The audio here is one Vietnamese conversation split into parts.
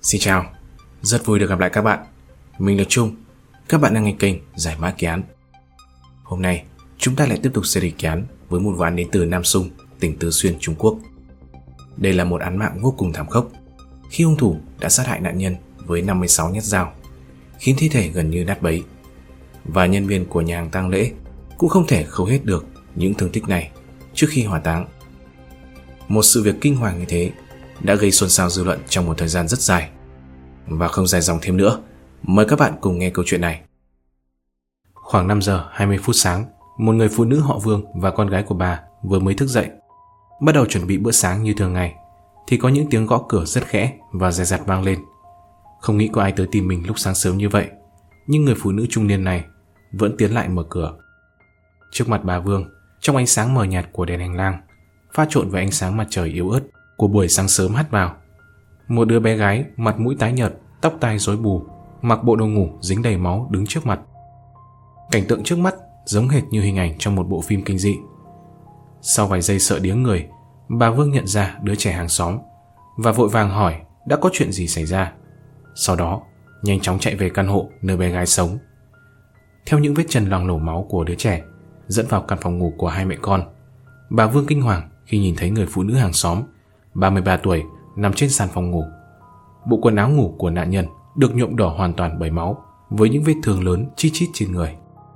Xin chào, rất vui được gặp lại các bạn. Mình là Trung, các bạn đang nghe kênh Giải mã kỳ án. Hôm nay, chúng ta lại tiếp tục series kỳ án với một vụ án đến từ Nam Sung, tỉnh Tứ Xuyên, Trung Quốc. Đây là một án mạng vô cùng thảm khốc, khi hung thủ đã sát hại nạn nhân với 56 nhát dao, khiến thi thể gần như nát bấy. Và nhân viên của nhà hàng tang lễ cũng không thể khâu hết được những thương tích này trước khi hỏa táng. Một sự việc kinh hoàng như thế đã gây xôn xao dư luận trong một thời gian rất dài. Và không dài dòng thêm nữa, mời các bạn cùng nghe câu chuyện này. Khoảng 5 giờ 20 phút sáng, một người phụ nữ họ Vương và con gái của bà vừa mới thức dậy, bắt đầu chuẩn bị bữa sáng như thường ngày, thì có những tiếng gõ cửa rất khẽ và dè dặt vang lên. Không nghĩ có ai tới tìm mình lúc sáng sớm như vậy, nhưng người phụ nữ trung niên này vẫn tiến lại mở cửa. Trước mặt bà Vương, trong ánh sáng mờ nhạt của đèn hành lang, pha trộn với ánh sáng mặt trời yếu ớt của buổi sáng sớm hắt vào, một đứa bé gái mặt mũi tái nhợt, tóc tai rối bù, mặc bộ đồ ngủ dính đầy máu đứng trước mặt. Cảnh tượng trước mắt giống hệt như hình ảnh trong một bộ phim kinh dị. Sau vài giây sợ điếng người, bà Vương nhận ra đứa trẻ hàng xóm và vội vàng hỏi đã có chuyện gì xảy ra. Sau đó nhanh chóng chạy về căn hộ nơi bé gái sống. Theo những vết chân loang lổ máu của đứa trẻ dẫn vào căn phòng ngủ của hai mẹ con, bà Vương kinh hoàng khi nhìn thấy người phụ nữ hàng xóm 33 tuổi nằm trên sàn phòng ngủ. Bộ quần áo ngủ của nạn nhân được nhuộm đỏ hoàn toàn bởi máu, với những vết thương lớn chi chít trên người.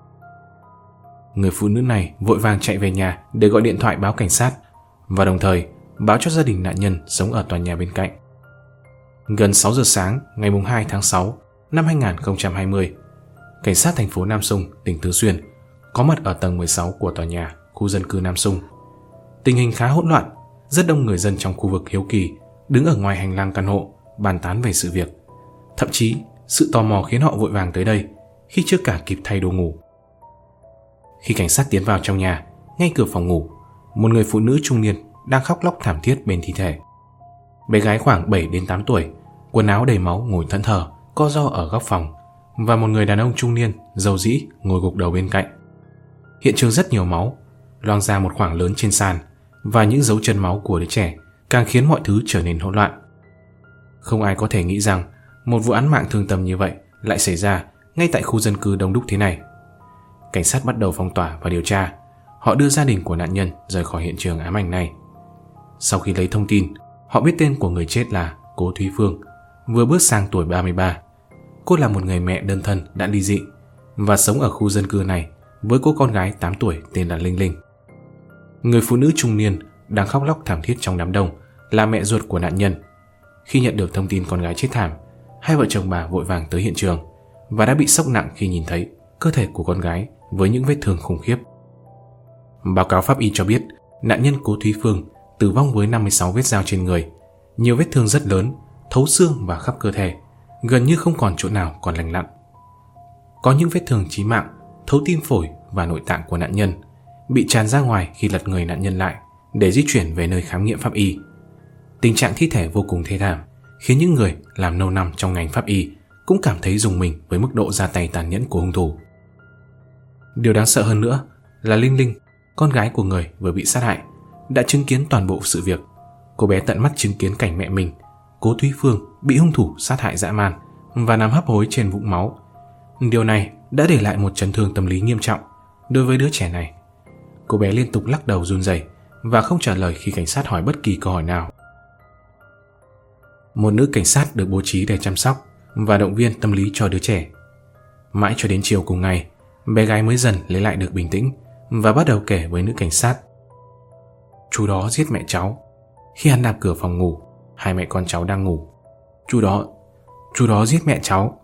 Người phụ nữ này vội vàng chạy về nhà để gọi điện thoại báo cảnh sát và đồng thời báo cho gia đình nạn nhân sống ở tòa nhà bên cạnh. Gần 6 giờ sáng ngày 2 tháng 6 năm 2020, cảnh sát thành phố Nam Sung, tỉnh Tứ Xuyên có mặt ở tầng 16 của tòa nhà khu dân cư Nam Sung. Tình hình khá hỗn loạn, rất đông người dân trong khu vực hiếu kỳ đứng ở ngoài hành lang căn hộ bàn tán về sự việc. Thậm chí sự tò mò khiến họ vội vàng tới đây khi chưa cả kịp thay đồ ngủ. Khi cảnh sát tiến vào trong nhà, ngay cửa phòng ngủ, một người phụ nữ trung niên đang khóc lóc thảm thiết bên thi thể. Bé gái khoảng 7 đến 8 tuổi, quần áo đầy máu ngồi thẫn thờ, co ro ở góc phòng, và một người đàn ông trung niên râu rĩ ngồi gục đầu bên cạnh. Hiện trường rất nhiều máu, loang ra một khoảng lớn trên sàn, và những dấu chân máu của đứa trẻ càng khiến mọi thứ trở nên hỗn loạn. Không ai có thể nghĩ rằng một vụ án mạng thương tâm như vậy lại xảy ra ngay tại khu dân cư đông đúc thế này. Cảnh sát bắt đầu phong tỏa và điều tra. Họ đưa gia đình của nạn nhân rời khỏi hiện trường ám ảnh này. Sau khi lấy thông tin, họ biết tên của người chết là Cố Thúy Phương, vừa bước sang tuổi 33. Cô là một người mẹ đơn thân đã ly dị và sống ở khu dân cư này với cô con gái 8 tuổi tên là Linh Linh. Người phụ nữ trung niên đang khóc lóc thảm thiết trong đám đông là mẹ ruột của nạn nhân. Khi nhận được thông tin con gái chết thảm, hai vợ chồng bà vội vàng tới hiện trường và đã bị sốc nặng khi nhìn thấy cơ thể của con gái với những vết thương khủng khiếp. Báo cáo pháp y cho biết nạn nhân Cố Thúy Phương tử vong với 56 vết dao trên người, nhiều vết thương rất lớn, thấu xương và khắp cơ thể, gần như không còn chỗ nào còn lành lặn. Có những vết thương chí mạng, thấu tim phổi và nội tạng của nạn nhân, bị tràn ra ngoài khi lật người nạn nhân lại để di chuyển về nơi khám nghiệm pháp y. Tình trạng thi thể vô cùng thê thảm, khiến những người làm lâu năm trong ngành pháp y cũng cảm thấy rùng mình với mức độ ra tay tàn nhẫn của hung thủ. Điều đáng sợ hơn nữa là Linh Linh, con gái của người vừa bị sát hại, đã chứng kiến toàn bộ sự việc. Cô bé tận mắt chứng kiến cảnh mẹ mình, Cố Thúy Phương, bị hung thủ sát hại dã man và nằm hấp hối trên vũng máu. Điều này đã để lại một chấn thương tâm lý nghiêm trọng đối với đứa trẻ này. Cô bé liên tục lắc đầu run rẩy và không trả lời khi cảnh sát hỏi bất kỳ câu hỏi nào. Một nữ cảnh sát được bố trí để chăm sóc và động viên tâm lý cho đứa trẻ. Mãi cho đến chiều cùng ngày, bé gái mới dần lấy lại được bình tĩnh và bắt đầu kể với nữ cảnh sát. Chú đó giết mẹ cháu. Khi hắn đạp cửa phòng ngủ, hai mẹ con cháu đang ngủ. Chú đó giết mẹ cháu.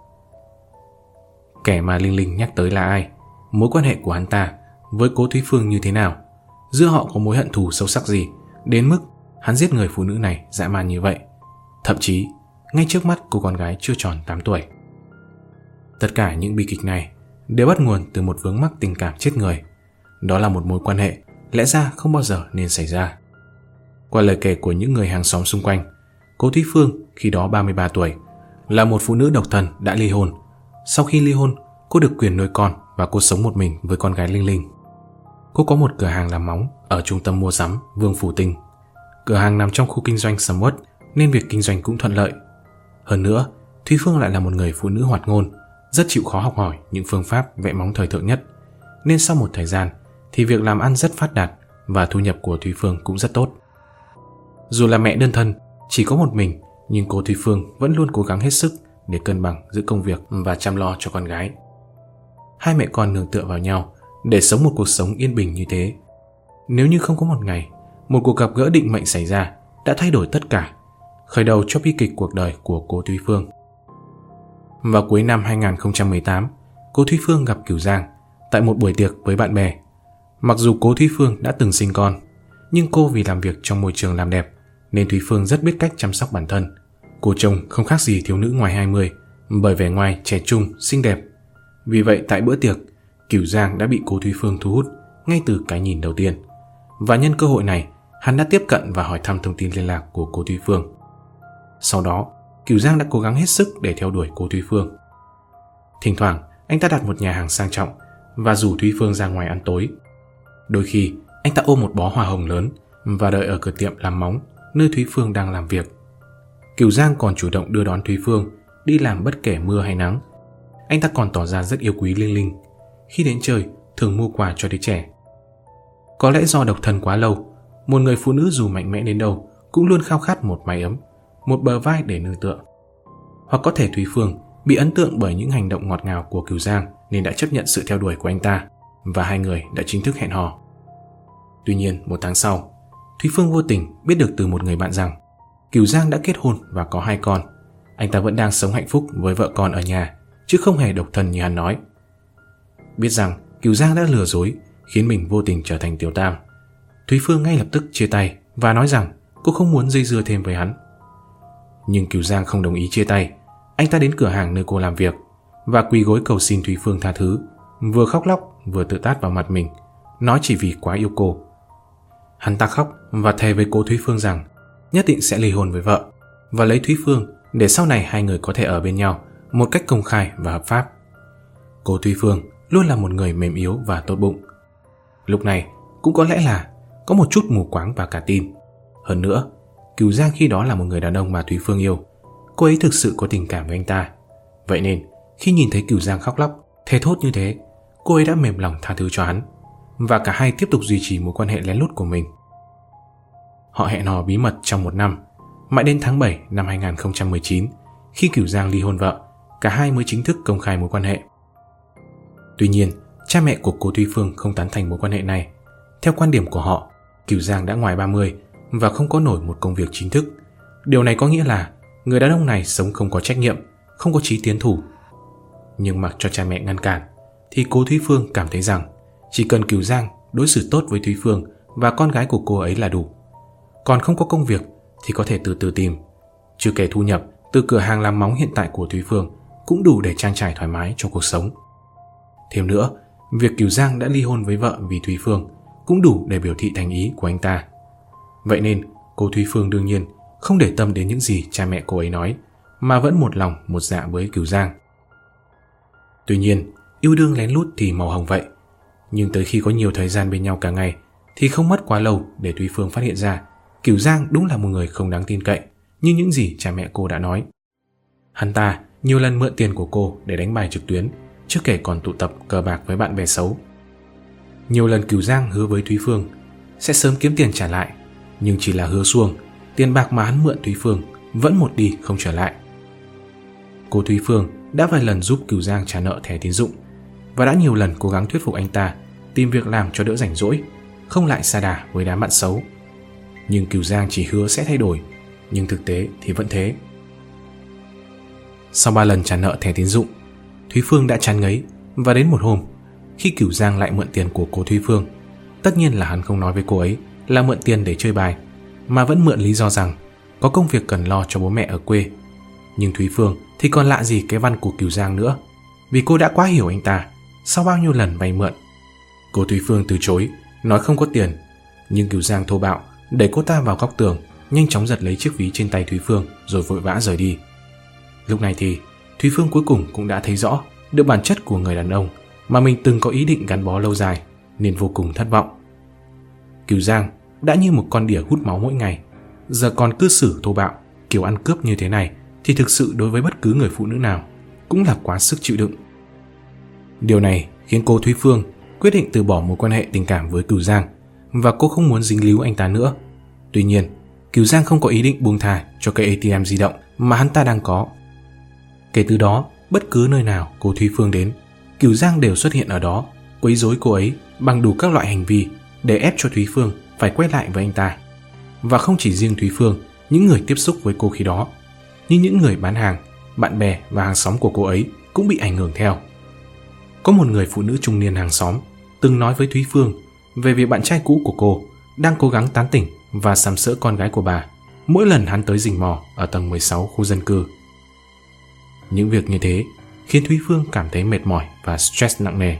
Kẻ mà Linh Linh nhắc tới là ai? Mối quan hệ của hắn ta với Cố Thúy Phương như thế nào? Giữa họ có mối hận thù sâu sắc gì đến mức hắn giết người phụ nữ này dã man như vậy, thậm chí ngay trước mắt cô con gái chưa tròn 8 tuổi. Tất cả những bi kịch này đều bắt nguồn từ một vướng mắc tình cảm chết người. Đó là một mối quan hệ lẽ ra không bao giờ nên xảy ra. Qua lời kể của những người hàng xóm xung quanh, Cố Thúy Phương khi đó 33 tuổi, là một phụ nữ độc thân đã ly hôn. Sau khi ly hôn, cô được quyền nuôi con và cô sống một mình với con gái Linh Linh. Cô có một cửa hàng làm móng ở trung tâm mua sắm Vương Phủ Tinh. Cửa hàng nằm trong khu kinh doanh sầm uất nên việc kinh doanh cũng thuận lợi. Hơn nữa, Thúy Phương lại là một người phụ nữ hoạt ngôn, rất chịu khó học hỏi những phương pháp vẽ móng thời thượng nhất, nên sau một thời gian thì việc làm ăn rất phát đạt và thu nhập của Thúy Phương cũng rất tốt. Dù là mẹ đơn thân, chỉ có một mình, nhưng cô Thúy Phương vẫn luôn cố gắng hết sức để cân bằng giữa công việc và chăm lo cho con gái. Hai mẹ con nương tựa vào nhau để sống một cuộc sống yên bình như thế. Nếu như không có một ngày, một cuộc gặp gỡ định mệnh xảy ra đã thay đổi tất cả, khởi đầu cho bi kịch cuộc đời của cô Thúy Phương. Vào cuối năm 2018, cô Thúy Phương gặp Cửu Giang tại một buổi tiệc với bạn bè. Mặc dù cô Thúy Phương đã từng sinh con, nhưng cô vì làm việc trong môi trường làm đẹp nên Thúy Phương rất biết cách chăm sóc bản thân. Cô trông không khác gì thiếu nữ ngoài 20 bởi vẻ ngoài trẻ trung, xinh đẹp. Vì vậy tại bữa tiệc, Cửu Giang đã bị cô Thúy Phương thu hút ngay từ cái nhìn đầu tiên. Và nhân cơ hội này, hắn đã tiếp cận và hỏi thăm thông tin liên lạc của cô Thúy Phương. Sau đó, Cửu Giang đã cố gắng hết sức để theo đuổi cô Thúy Phương. Thỉnh thoảng, anh ta đặt một nhà hàng sang trọng và rủ Thúy Phương ra ngoài ăn tối. Đôi khi, anh ta ôm một bó hoa hồng lớn và đợi ở cửa tiệm làm móng nơi Thúy Phương đang làm việc. Cửu Giang còn chủ động đưa đón Thúy Phương đi làm bất kể mưa hay nắng. Anh ta còn tỏ ra rất yêu quý Linh Linh. Khi đến chơi, thường mua quà cho đứa trẻ. Có lẽ do độc thân quá lâu, một người phụ nữ dù mạnh mẽ đến đâu cũng luôn khao khát một mái ấm, một bờ vai để nương tựa. Hoặc có thể Thúy Phương bị ấn tượng bởi những hành động ngọt ngào của Cửu Giang nên đã chấp nhận sự theo đuổi của anh ta và hai người đã chính thức hẹn hò. Tuy nhiên, một tháng sau, Thúy Phương vô tình biết được từ một người bạn rằng Cửu Giang đã kết hôn và có 2 con. Anh ta vẫn đang sống hạnh phúc với vợ con ở nhà, chứ không hề độc thân như hắn nói. Biết rằng Cửu Giang đã lừa dối, khiến mình vô tình trở thành tiểu tam, Thúy Phương ngay lập tức chia tay và nói rằng cô không muốn dây dưa thêm với hắn. Nhưng Cửu Giang không đồng ý chia tay. Anh ta đến cửa hàng nơi cô làm việc và quỳ gối cầu xin Thúy Phương tha thứ, vừa khóc lóc vừa tự tát vào mặt mình, nói chỉ vì quá yêu cô. Hắn ta khóc và thề với cô Thúy Phương rằng nhất định sẽ ly hôn với vợ và lấy Thúy Phương để sau này hai người có thể ở bên nhau một cách công khai và hợp pháp. Cô Thúy Phương luôn là một người mềm yếu và tốt bụng. Lúc này cũng có lẽ là có một chút mù quáng và cả tin. Hơn nữa, Cửu Giang khi đó là một người đàn ông mà Thúy Phương yêu. Cô ấy thực sự có tình cảm với anh ta. Vậy nên khi nhìn thấy Cửu Giang khóc lóc, thề thốt như thế, cô ấy đã mềm lòng tha thứ cho hắn. Và cả hai tiếp tục duy trì mối quan hệ lén lút của mình. Họ hẹn hò bí mật trong 1 năm. Mãi đến tháng 7 năm 2019, khi Cửu Giang ly hôn vợ, cả hai mới chính thức công khai mối quan hệ. Tuy nhiên, cha mẹ của cô Thúy Phương không tán thành mối quan hệ này. Theo quan điểm của họ, Cửu Giang đã ngoài 30 và không có nổi một công việc chính thức. Điều này có nghĩa là người đàn ông này sống không có trách nhiệm, không có chí tiến thủ. Nhưng mặc cho cha mẹ ngăn cản, thì cô Thúy Phương cảm thấy rằng chỉ cần Cửu Giang đối xử tốt với Thúy Phương và con gái của cô ấy là đủ. Còn không có công việc thì có thể từ từ tìm. Chưa kể thu nhập từ cửa hàng làm móng hiện tại của Thúy Phương cũng đủ để trang trải thoải mái cho cuộc sống. Thêm nữa, việc Cửu Giang đã ly hôn với vợ vì Thúy Phương cũng đủ để biểu thị thành ý của anh ta. Vậy nên cô Thúy Phương đương nhiên không để tâm đến những gì cha mẹ cô ấy nói, mà vẫn một lòng một dạ với Cửu Giang. Tuy nhiên, yêu đương lén lút thì màu hồng vậy. Nhưng tới khi có nhiều thời gian bên nhau cả ngày thì không mất quá lâu để Thúy Phương phát hiện ra Cửu Giang đúng là một người không đáng tin cậy như những gì cha mẹ cô đã nói. Hắn ta nhiều lần mượn tiền của cô để đánh bài trực tuyến, chưa kể còn tụ tập cờ bạc với bạn bè xấu. Nhiều lần Cửu Giang hứa với Thúy Phương sẽ sớm kiếm tiền trả lại, nhưng chỉ là hứa suông, tiền bạc mà hắn mượn Thúy Phương vẫn một đi không trở lại. Cô Thúy Phương đã vài lần giúp Cửu Giang trả nợ thẻ tín dụng và đã nhiều lần cố gắng thuyết phục anh ta tìm việc làm cho đỡ rảnh rỗi, không lại sa đà với đám bạn xấu. Nhưng Cửu Giang chỉ hứa sẽ thay đổi, nhưng thực tế thì vẫn thế. Sau 3 lần trả nợ thẻ tín dụng, Thúy Phương đã chán ngấy và đến một hôm, khi Cửu Giang lại mượn tiền của cô Thúy Phương, tất nhiên là hắn không nói với cô ấy là mượn tiền để chơi bài, mà vẫn mượn lý do rằng có công việc cần lo cho bố mẹ ở quê. Nhưng Thúy Phương thì còn lạ gì cái văn của Cửu Giang nữa, vì cô đã quá hiểu anh ta sau bao nhiêu lần vay mượn. Cô Thúy Phương từ chối, nói không có tiền, nhưng Cửu Giang thô bạo đẩy cô ta vào góc tường, nhanh chóng giật lấy chiếc ví trên tay Thúy Phương rồi vội vã rời đi. Lúc này thì Thúy Phương cuối cùng cũng đã thấy rõ được bản chất của người đàn ông mà mình từng có ý định gắn bó lâu dài, nên vô cùng thất vọng. Cửu Giang đã như một con đỉa hút máu mỗi ngày, giờ còn cư xử thô bạo, kiểu ăn cướp như thế này thì thực sự đối với bất cứ người phụ nữ nào cũng là quá sức chịu đựng. Điều này khiến cô Thúy Phương quyết định từ bỏ mối quan hệ tình cảm với Cửu Giang và cô không muốn dính líu anh ta nữa. Tuy nhiên, Cửu Giang không có ý định buông tha cho cây ATM di động mà hắn ta đang có. Kể từ đó, bất cứ nơi nào cô Thúy Phương đến, Cửu Giang đều xuất hiện ở đó, quấy rối cô ấy bằng đủ các loại hành vi để ép cho Thúy Phương phải quay lại với anh ta. Và không chỉ riêng Thúy Phương, những người tiếp xúc với cô khi đó, nhưng những người bán hàng, bạn bè và hàng xóm của cô ấy cũng bị ảnh hưởng theo. Có một người phụ nữ trung niên hàng xóm từng nói với Thúy Phương về việc bạn trai cũ của cô đang cố gắng tán tỉnh và sàm sỡ con gái của bà mỗi lần hắn tới rình mò ở tầng 16 khu dân cư. Những việc như thế khiến Thúy Phương cảm thấy mệt mỏi và stress nặng nề.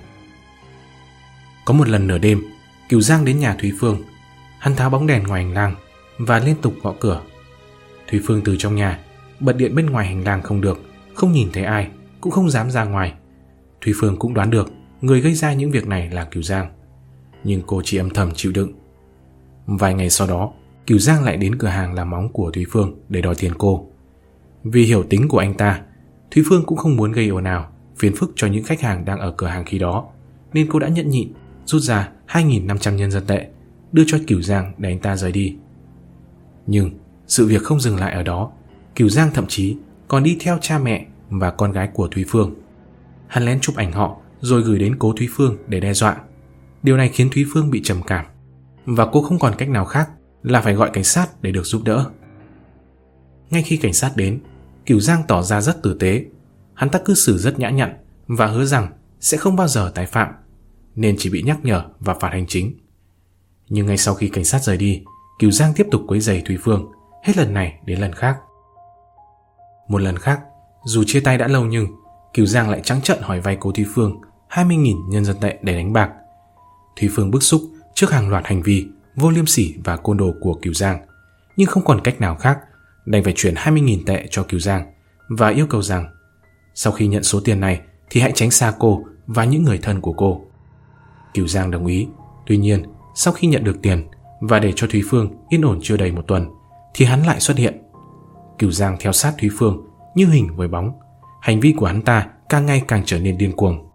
Có một lần nửa đêm, Cửu Giang đến nhà Thúy Phương. Hắn tháo bóng đèn ngoài hành lang và liên tục gõ cửa. Thúy Phương từ trong nhà bật điện bên ngoài hành lang không được, không nhìn thấy ai, cũng không dám ra ngoài. Thúy Phương cũng đoán được người gây ra những việc này là Cửu Giang, nhưng cô chỉ âm thầm chịu đựng. Vài ngày sau đó, Cửu Giang lại đến cửa hàng làm móng của Thúy Phương để đòi tiền cô. Vì hiểu tính của anh ta, Thúy Phương cũng không muốn gây ồn ào, phiền phức cho những khách hàng đang ở cửa hàng khi đó, nên cô đã nhẫn nhịn rút ra 2.500 nhân dân tệ đưa cho Cửu Giang để anh ta rời đi. Nhưng sự việc không dừng lại ở đó. Cửu Giang thậm chí còn đi theo cha mẹ và con gái của Thúy Phương. Hắn lén chụp ảnh họ rồi gửi đến cố Thúy Phương để đe dọa. Điều này khiến Thúy Phương bị trầm cảm và cô không còn cách nào khác là phải gọi cảnh sát để được giúp đỡ. Ngay khi cảnh sát đến, Cửu Giang tỏ ra rất tử tế. Hắn ta cư xử rất nhã nhặn và hứa rằng sẽ không bao giờ tái phạm, nên chỉ bị nhắc nhở và phạt hành chính. Nhưng ngay sau khi cảnh sát rời đi, Cửu Giang tiếp tục quấy rầy Thúy Phương, hết lần này đến lần khác. Một lần khác, dù chia tay đã lâu nhưng Cửu Giang lại trắng trợn hỏi vay cố Thúy Phương 20.000 nhân dân tệ để đánh bạc. Thúy Phương bức xúc trước hàng loạt hành vi vô liêm sỉ và côn đồ của Cửu Giang, nhưng không còn cách nào khác, đành phải chuyển 20.000 tệ cho Cửu Giang và yêu cầu rằng sau khi nhận số tiền này thì hãy tránh xa cô và những người thân của cô. Cửu Giang đồng ý. Tuy nhiên, sau khi nhận được tiền và để cho Thúy Phương yên ổn chưa đầy một tuần thì hắn lại xuất hiện. Cửu Giang theo sát Thúy Phương như hình với bóng. Hành vi của hắn ta càng ngày càng trở nên điên cuồng.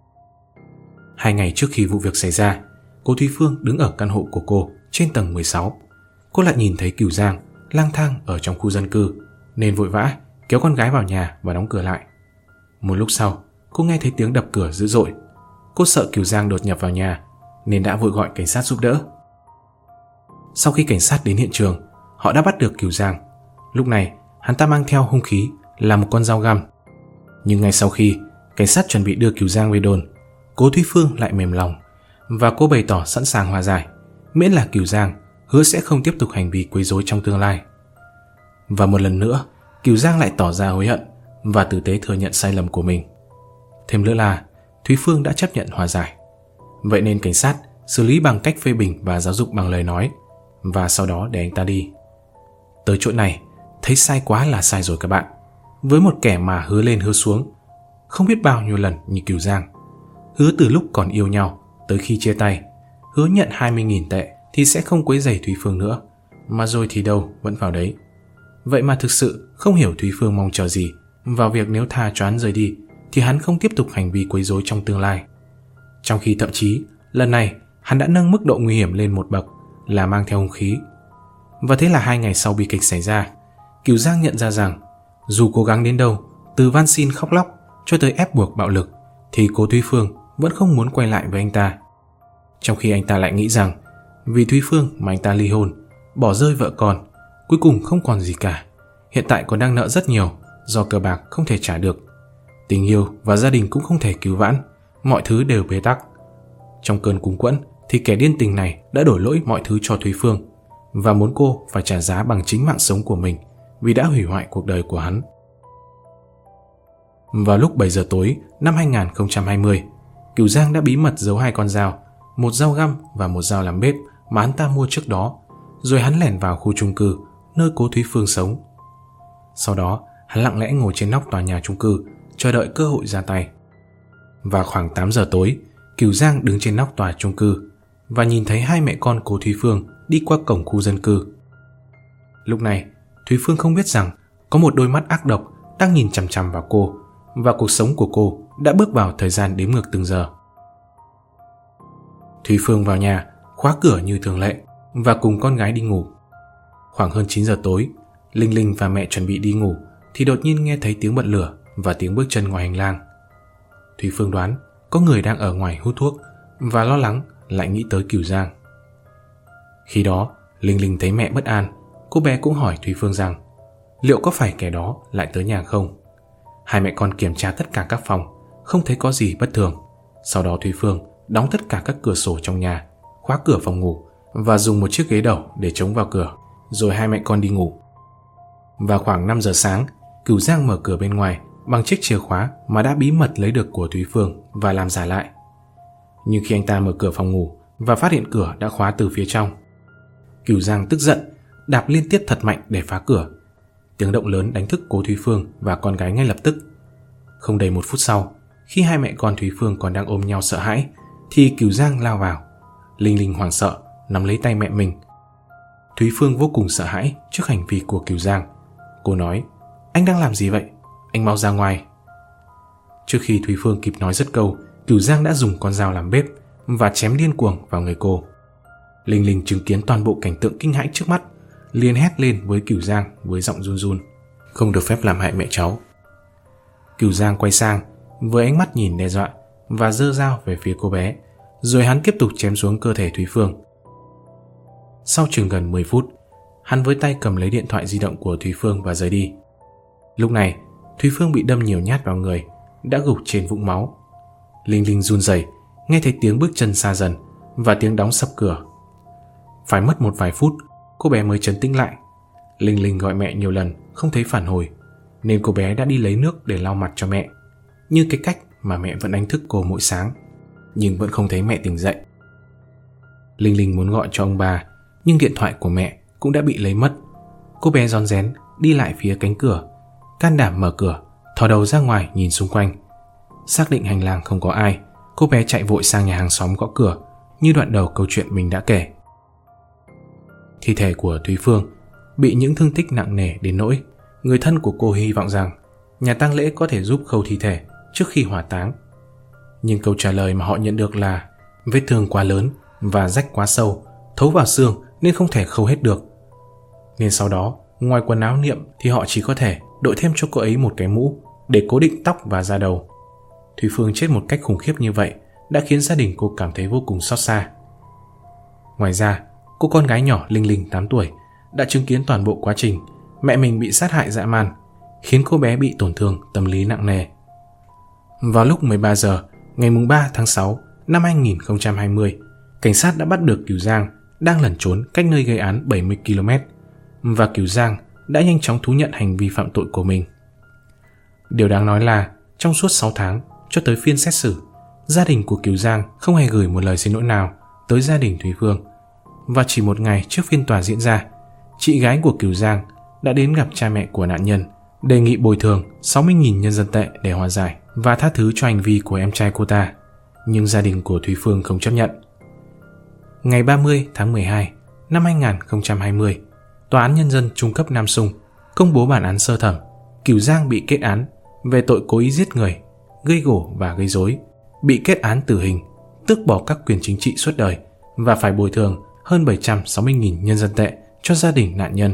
2 ngày trước khi vụ việc xảy ra, cô Thúy Phương đứng ở căn hộ của cô trên tầng 16. Cô lại nhìn thấy Cửu Giang lang thang ở trong khu dân cư nên vội vã kéo con gái vào nhà và đóng cửa lại. Một lúc sau, cô nghe thấy tiếng đập cửa dữ dội. Cô sợ Cửu Giang đột nhập vào nhà nên đã vội gọi cảnh sát giúp đỡ. Sau khi cảnh sát đến hiện trường, họ đã bắt được Cửu Giang. Lúc này, hắn ta mang theo hung khí là một con dao găm. Nhưng ngay sau khi cảnh sát chuẩn bị đưa Cửu Giang về đồn, cố Thúy Phương lại mềm lòng và cô bày tỏ sẵn sàng hòa giải, miễn là Cửu Giang hứa sẽ không tiếp tục hành vi quấy rối trong tương lai. Và một lần nữa, Cửu Giang lại tỏ ra hối hận và tử tế thừa nhận sai lầm của mình. Thêm nữa là Thúy Phương đã chấp nhận hòa giải. Vậy nên cảnh sát xử lý bằng cách phê bình và giáo dục bằng lời nói, và sau đó để anh ta đi. Tới chỗ này, thấy sai quá là sai rồi các bạn. Với một kẻ mà hứa lên hứa xuống không biết bao nhiêu lần như Cửu Giang, hứa từ lúc còn yêu nhau tới khi chia tay, hứa nhận 20.000 tệ thì sẽ không quấy rầy Thúy Phương nữa, mà rồi thì đâu vẫn vào đấy. Vậy mà thực sự không hiểu Thúy Phương mong chờ gì vào việc nếu tha cho hắn rời đi thì hắn không tiếp tục hành vi quấy rối trong tương lai. Trong khi thậm chí lần này hắn đã nâng mức độ nguy hiểm lên một bậc là mang theo hung khí. Và thế là 2 ngày sau bi kịch xảy ra, Cửu Giang nhận ra rằng dù cố gắng đến đâu, từ van xin khóc lóc cho tới ép buộc bạo lực, thì cô Thúy Phương vẫn không muốn quay lại với anh ta. Trong khi anh ta lại nghĩ rằng vì Thúy Phương mà anh ta ly hôn, bỏ rơi vợ con, cuối cùng không còn gì cả, hiện tại còn đang nợ rất nhiều do cờ bạc không thể trả được. Tình yêu và gia đình cũng không thể cứu vãn, mọi thứ đều bế tắc. Trong cơn cuống quẫn thì kẻ điên tình này đã đổ lỗi mọi thứ cho Thúy Phương và muốn cô phải trả giá bằng chính mạng sống của mình vì đã hủy hoại cuộc đời của hắn. Vào lúc 7 giờ tối năm 2020, Cửu Giang đã bí mật giấu 2 con dao, một dao găm và một dao làm bếp mà hắn ta mua trước đó, rồi hắn lẻn vào khu chung cư nơi cố Thúy Phương sống. Sau đó, hắn lặng lẽ ngồi trên nóc tòa nhà chung cư, chờ đợi cơ hội ra tay. Vào khoảng 8 giờ tối, Cửu Giang đứng trên nóc tòa chung cư và nhìn thấy 2 mẹ con cố Thúy Phương đi qua cổng khu dân cư. Lúc này, Thúy Phương không biết rằng có một đôi mắt ác độc đang nhìn chằm chằm vào cô, và cuộc sống của cô đã bước vào thời gian đếm ngược từng giờ. Thúy Phương vào nhà, khóa cửa như thường lệ và cùng con gái đi ngủ. Khoảng hơn 9 giờ tối, Linh Linh và mẹ chuẩn bị đi ngủ thì đột nhiên nghe thấy tiếng bật lửa và tiếng bước chân ngoài hành lang. Thúy Phương đoán có người đang ở ngoài hút thuốc và lo lắng lại nghĩ tới Cửu Giang. Khi đó, Linh Linh thấy mẹ bất an, cô bé cũng hỏi Thúy Phương rằng liệu có phải kẻ đó lại tới nhà không. Hai mẹ con kiểm tra tất cả các phòng, không thấy có gì bất thường. Sau đó Thúy Phương đóng tất cả các cửa sổ trong nhà, khóa cửa phòng ngủ và dùng một chiếc ghế đầu để chống vào cửa, rồi hai mẹ con đi ngủ. Vào khoảng 5 giờ sáng, Cửu Giang mở cửa bên ngoài bằng chiếc chìa khóa mà đã bí mật lấy được của Thúy Phương và làm giả lại. Nhưng khi anh ta mở cửa phòng ngủ và phát hiện cửa đã khóa từ phía trong, Cửu Giang tức giận đạp liên tiếp thật mạnh để phá cửa. Tiếng động lớn đánh thức cố Thúy Phương và con gái ngay lập tức. Không đầy 1 phút sau, khi hai mẹ con Thúy Phương còn đang ôm nhau sợ hãi, thì Cửu Giang lao vào. Linh Linh hoảng sợ nắm lấy tay mẹ mình. Thúy Phương vô cùng sợ hãi trước hành vi của Cửu Giang. Cô nói: "Anh đang làm gì vậy? Anh mau ra ngoài." Trước khi Thúy Phương kịp nói dứt câu, Cửu Giang đã dùng con dao làm bếp và chém điên cuồng vào người cô. Linh Linh chứng kiến toàn bộ cảnh tượng kinh hãi trước mắt, liền hét lên với Cửu Giang với giọng run run: "Không được phép làm hại mẹ cháu." Cửu Giang quay sang với ánh mắt nhìn đe dọa và giơ dao về phía cô bé, rồi hắn tiếp tục chém xuống cơ thể Thúy Phương. Sau chừng gần 10 phút, hắn với tay cầm lấy điện thoại di động của Thúy Phương và rời đi. Lúc này, Thúy Phương bị đâm nhiều nhát vào người, đã gục trên vũng máu. Linh Linh run rẩy, nghe thấy tiếng bước chân xa dần và tiếng đóng sập cửa. Phải mất một vài phút, cô bé mới trấn tĩnh lại. Linh Linh gọi mẹ nhiều lần không thấy phản hồi, nên cô bé đã đi lấy nước để lau mặt cho mẹ, như cái cách mà mẹ vẫn đánh thức cô mỗi sáng, nhưng vẫn không thấy mẹ tỉnh dậy. Linh Linh muốn gọi cho ông bà, nhưng điện thoại của mẹ cũng đã bị lấy mất. Cô bé rón rén đi lại phía cánh cửa, can đảm mở cửa, thò đầu ra ngoài nhìn xung quanh. Xác định hành lang không có ai, cô bé chạy vội sang nhà hàng xóm gõ cửa, như đoạn đầu câu chuyện mình đã kể. Thi thể của Thúy Phương bị những thương tích nặng nề đến nỗi người thân của cô hy vọng rằng nhà tang lễ có thể giúp khâu thi thể trước khi hỏa táng. Nhưng câu trả lời mà họ nhận được là vết thương quá lớn và rách quá sâu, thấu vào xương nên không thể khâu hết được. Nên sau đó, ngoài quần áo niệm thì họ chỉ có thể đội thêm cho cô ấy một cái mũ để cố định tóc và da đầu. Thúy Phương chết một cách khủng khiếp như vậy đã khiến gia đình cô cảm thấy vô cùng xót xa. Ngoài ra, cô con gái nhỏ Linh Linh 8 tuổi đã chứng kiến toàn bộ quá trình mẹ mình bị sát hại dã man, khiến cô bé bị tổn thương tâm lý nặng nề. Vào lúc 13 giờ ngày 3 tháng 6 năm 2020, cảnh sát đã bắt được Cửu Giang đang lẩn trốn cách nơi gây án 70 km, và Cửu Giang đã nhanh chóng thú nhận hành vi phạm tội của mình. Điều đáng nói là trong suốt 6 tháng cho tới phiên xét xử, gia đình của Cửu Giang không hề gửi một lời xin lỗi nào tới gia đình Thúy Phương. Và chỉ một ngày trước phiên tòa diễn ra, chị gái của Cửu Giang đã đến gặp cha mẹ của nạn nhân, đề nghị bồi thường 60.000 nhân dân tệ để hòa giải và tha thứ cho hành vi của em trai cô ta. Nhưng gia đình của Thúy Phương không chấp nhận. Ngày 30 tháng 12 năm 2020, Tòa án Nhân dân Trung cấp Nam Sung công bố bản án sơ thẩm. Cửu Giang bị kết án về tội cố ý giết người, gây gổ và gây rối, bị kết án tử hình, tước bỏ các quyền chính trị suốt đời và phải bồi thường hơn 760.000 nhân dân tệ cho gia đình nạn nhân.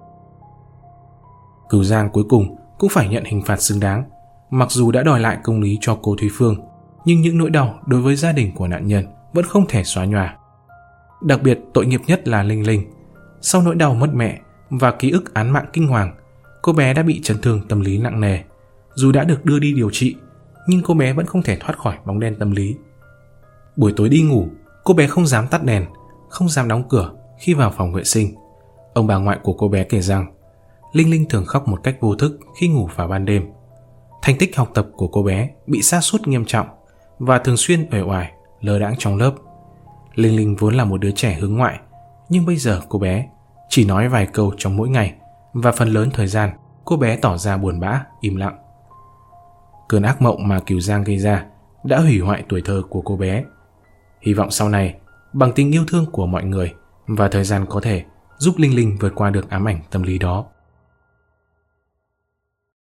Cửu Giang cuối cùng cũng phải nhận hình phạt xứng đáng. Mặc dù đã đòi lại công lý cho cô Thúy Phương, nhưng những nỗi đau đối với gia đình của nạn nhân vẫn không thể xóa nhòa. Đặc biệt tội nghiệp nhất là Linh Linh. Sau nỗi đau mất mẹ và ký ức án mạng kinh hoàng, cô bé đã bị chấn thương tâm lý nặng nề. Dù đã được đưa đi điều trị, nhưng cô bé vẫn không thể thoát khỏi bóng đen tâm lý. Buổi tối đi ngủ, cô bé không dám tắt đèn, không dám đóng cửa khi vào phòng vệ sinh. Ông bà ngoại của cô bé kể rằng Linh Linh thường khóc một cách vô thức khi ngủ vào ban đêm. Thành tích học tập của cô bé bị sa sút nghiêm trọng và thường xuyên uể oải, lơ đãng trong lớp. Linh Linh vốn là một đứa trẻ hướng ngoại, nhưng bây giờ cô bé chỉ nói vài câu trong mỗi ngày, và phần lớn thời gian cô bé tỏ ra buồn bã, im lặng. Cơn ác mộng mà Cửu Giang gây ra đã hủy hoại tuổi thơ của cô bé. Hy vọng sau này, bằng tình yêu thương của mọi người và thời gian có thể giúp Linh Linh vượt qua được ám ảnh tâm lý đó.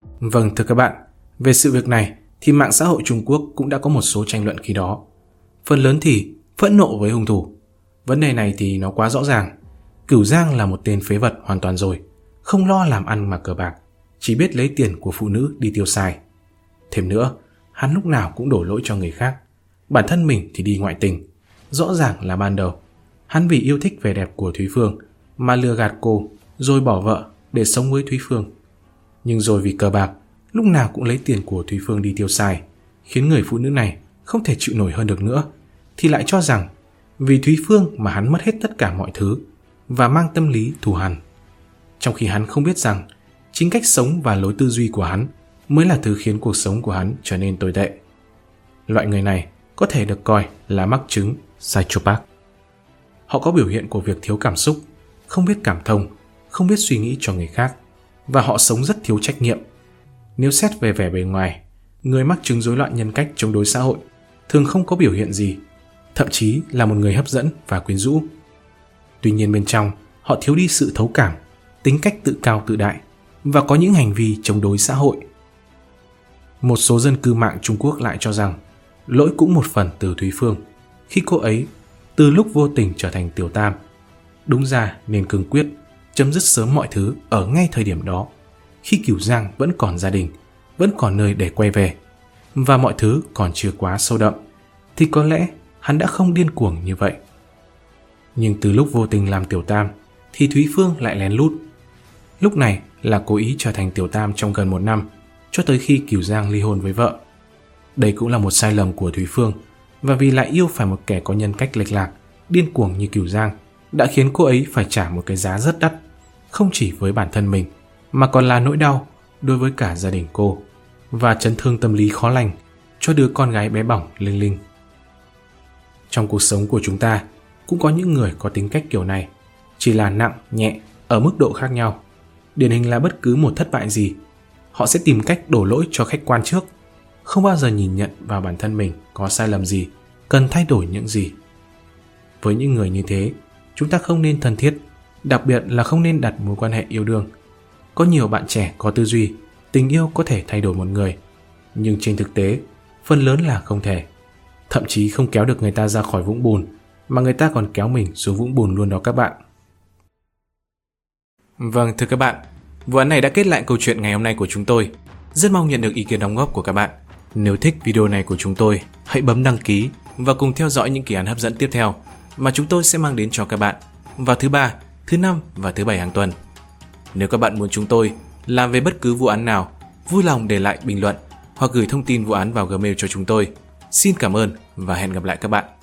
Vâng, thưa các bạn, về sự việc này thì mạng xã hội Trung Quốc cũng đã có một số tranh luận khi đó. Phần lớn thì phẫn nộ với hung thủ. Vấn đề này thì nó quá rõ ràng. Cửu Giang là một tên phế vật hoàn toàn rồi, không lo làm ăn mà cờ bạc, chỉ biết lấy tiền của phụ nữ đi tiêu xài. Thêm nữa, hắn lúc nào cũng đổ lỗi cho người khác. Bản thân mình thì đi ngoại tình. Rõ ràng là ban đầu hắn vì yêu thích vẻ đẹp của Thúy Phương mà lừa gạt cô rồi bỏ vợ để sống với Thúy Phương. Nhưng rồi vì cờ bạc, lúc nào cũng lấy tiền của Thúy Phương đi tiêu xài, khiến người phụ nữ này không thể chịu nổi hơn được nữa, thì lại cho rằng vì Thúy Phương mà hắn mất hết tất cả mọi thứ và mang tâm lý thù hằn. Trong khi hắn không biết rằng chính cách sống và lối tư duy của hắn mới là thứ khiến cuộc sống của hắn trở nên tồi tệ. Loại người này có thể được coi là mắc chứng psychopath. Họ có biểu hiện của việc thiếu cảm xúc, không biết cảm thông, không biết suy nghĩ cho người khác, và họ sống rất thiếu trách nhiệm. Nếu xét về vẻ bề ngoài, người mắc chứng rối loạn nhân cách chống đối xã hội thường không có biểu hiện gì, thậm chí là một người hấp dẫn và quyến rũ. Tuy nhiên bên trong, họ thiếu đi sự thấu cảm, tính cách tự cao tự đại và có những hành vi chống đối xã hội. Một số dân cư mạng Trung Quốc lại cho rằng lỗi cũng một phần từ Thúy Phương khi cô ấy từ lúc vô tình trở thành tiểu tam. Đúng ra nên cương quyết chấm dứt sớm mọi thứ ở ngay thời điểm đó, khi Cửu Giang vẫn còn gia đình, vẫn còn nơi để quay về, và mọi thứ còn chưa quá sâu đậm, thì có lẽ hắn đã không điên cuồng như vậy. Nhưng từ lúc vô tình làm tiểu tam thì Thúy Phương lại lén lút. Lúc này là cố ý trở thành tiểu tam trong gần 1 năm, cho tới khi Cửu Giang ly hôn với vợ. Đây cũng là một sai lầm của Thúy Phương, và vì lại yêu phải một kẻ có nhân cách lệch lạc, điên cuồng như Cửu Giang, đã khiến cô ấy phải trả một cái giá rất đắt, không chỉ với bản thân mình mà còn là nỗi đau đối với cả gia đình cô, và chấn thương tâm lý khó lành cho đứa con gái bé bỏng Linh Linh. Trong cuộc sống của chúng ta cũng có những người có tính cách kiểu này, chỉ là nặng, nhẹ ở mức độ khác nhau. Điển hình là bất cứ một thất bại gì, họ sẽ tìm cách đổ lỗi cho khách quan trước, không bao giờ nhìn nhận vào bản thân mình có sai lầm gì, cần thay đổi những gì. Với những người như thế, chúng ta không nên thân thiết, đặc biệt là không nên đặt mối quan hệ yêu đương. Có nhiều bạn trẻ có tư duy tình yêu có thể thay đổi một người, nhưng trên thực tế, phần lớn là không thể. Thậm chí không kéo được người ta ra khỏi vũng bùn, mà người ta còn kéo mình xuống vũng bùn luôn đó các bạn. Vâng, thưa các bạn, vụ án này đã kết lại câu chuyện ngày hôm nay của chúng tôi. Rất mong nhận được ý kiến đóng góp của các bạn. Nếu thích video này của chúng tôi, hãy bấm đăng ký và cùng theo dõi những kỳ án hấp dẫn tiếp theo mà chúng tôi sẽ mang đến cho các bạn vào thứ 3, thứ 5 và thứ 7 hàng tuần. Nếu các bạn muốn chúng tôi làm về bất cứ vụ án nào, vui lòng để lại bình luận hoặc gửi thông tin vụ án vào Gmail cho chúng tôi. Xin cảm ơn và hẹn gặp lại các bạn.